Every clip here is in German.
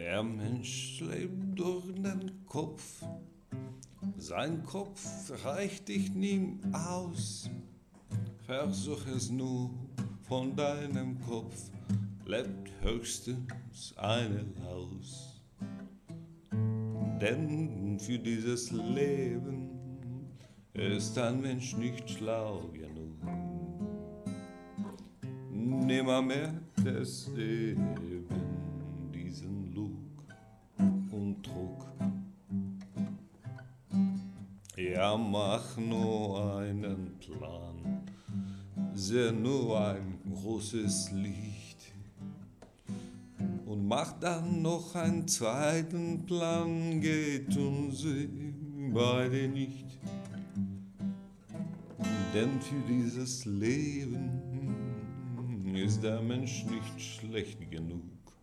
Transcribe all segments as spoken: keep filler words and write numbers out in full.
Der Mensch lebt durch den Kopf, sein Kopf reicht dich nie aus. Versuch es nur von deinem Kopf, lebt höchstens eine Laus. Denn für dieses Leben ist ein Mensch nicht schlau genug. Nimmer merkt es eben diesen Lug und Druck. Ja, mach nur einen Plan, seh nur ein großes Licht und mach dann noch einen zweiten Plan, geht und seh beide nicht. Denn für dieses Leben ist der Mensch nicht schlecht genug.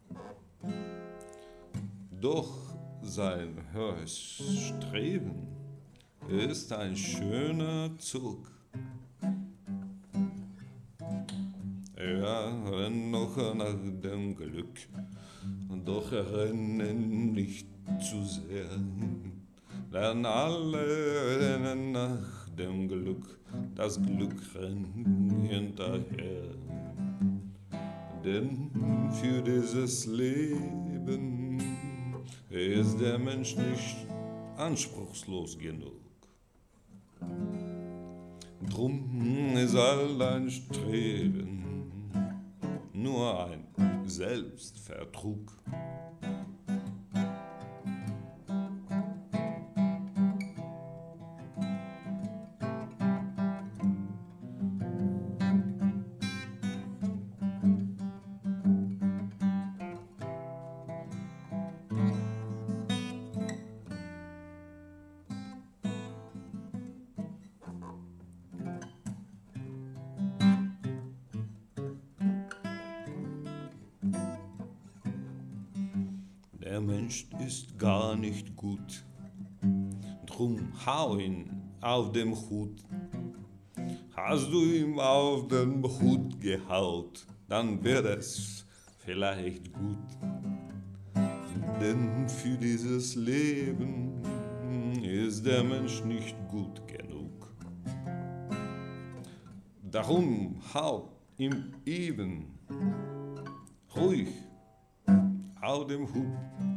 Doch sein höchstes Streben ist ein schöner Zug. Er rennt noch nach dem Glück, doch er rennt nicht zu sehr. Denn alle rennen nach dem Glück, das Glück rennt hinterher. Denn für dieses Leben ist der Mensch nicht anspruchslos genug. Drum ist all dein Streben nur ein Selbstvertrug. Der Mensch ist gar nicht gut, drum hau ihn auf dem Hut. Hast du ihm auf den Hut gehaut, dann wird es vielleicht gut. Denn für dieses Leben ist der Mensch nicht gut genug. Darum hau ihm eben ruhig auf dem Hut.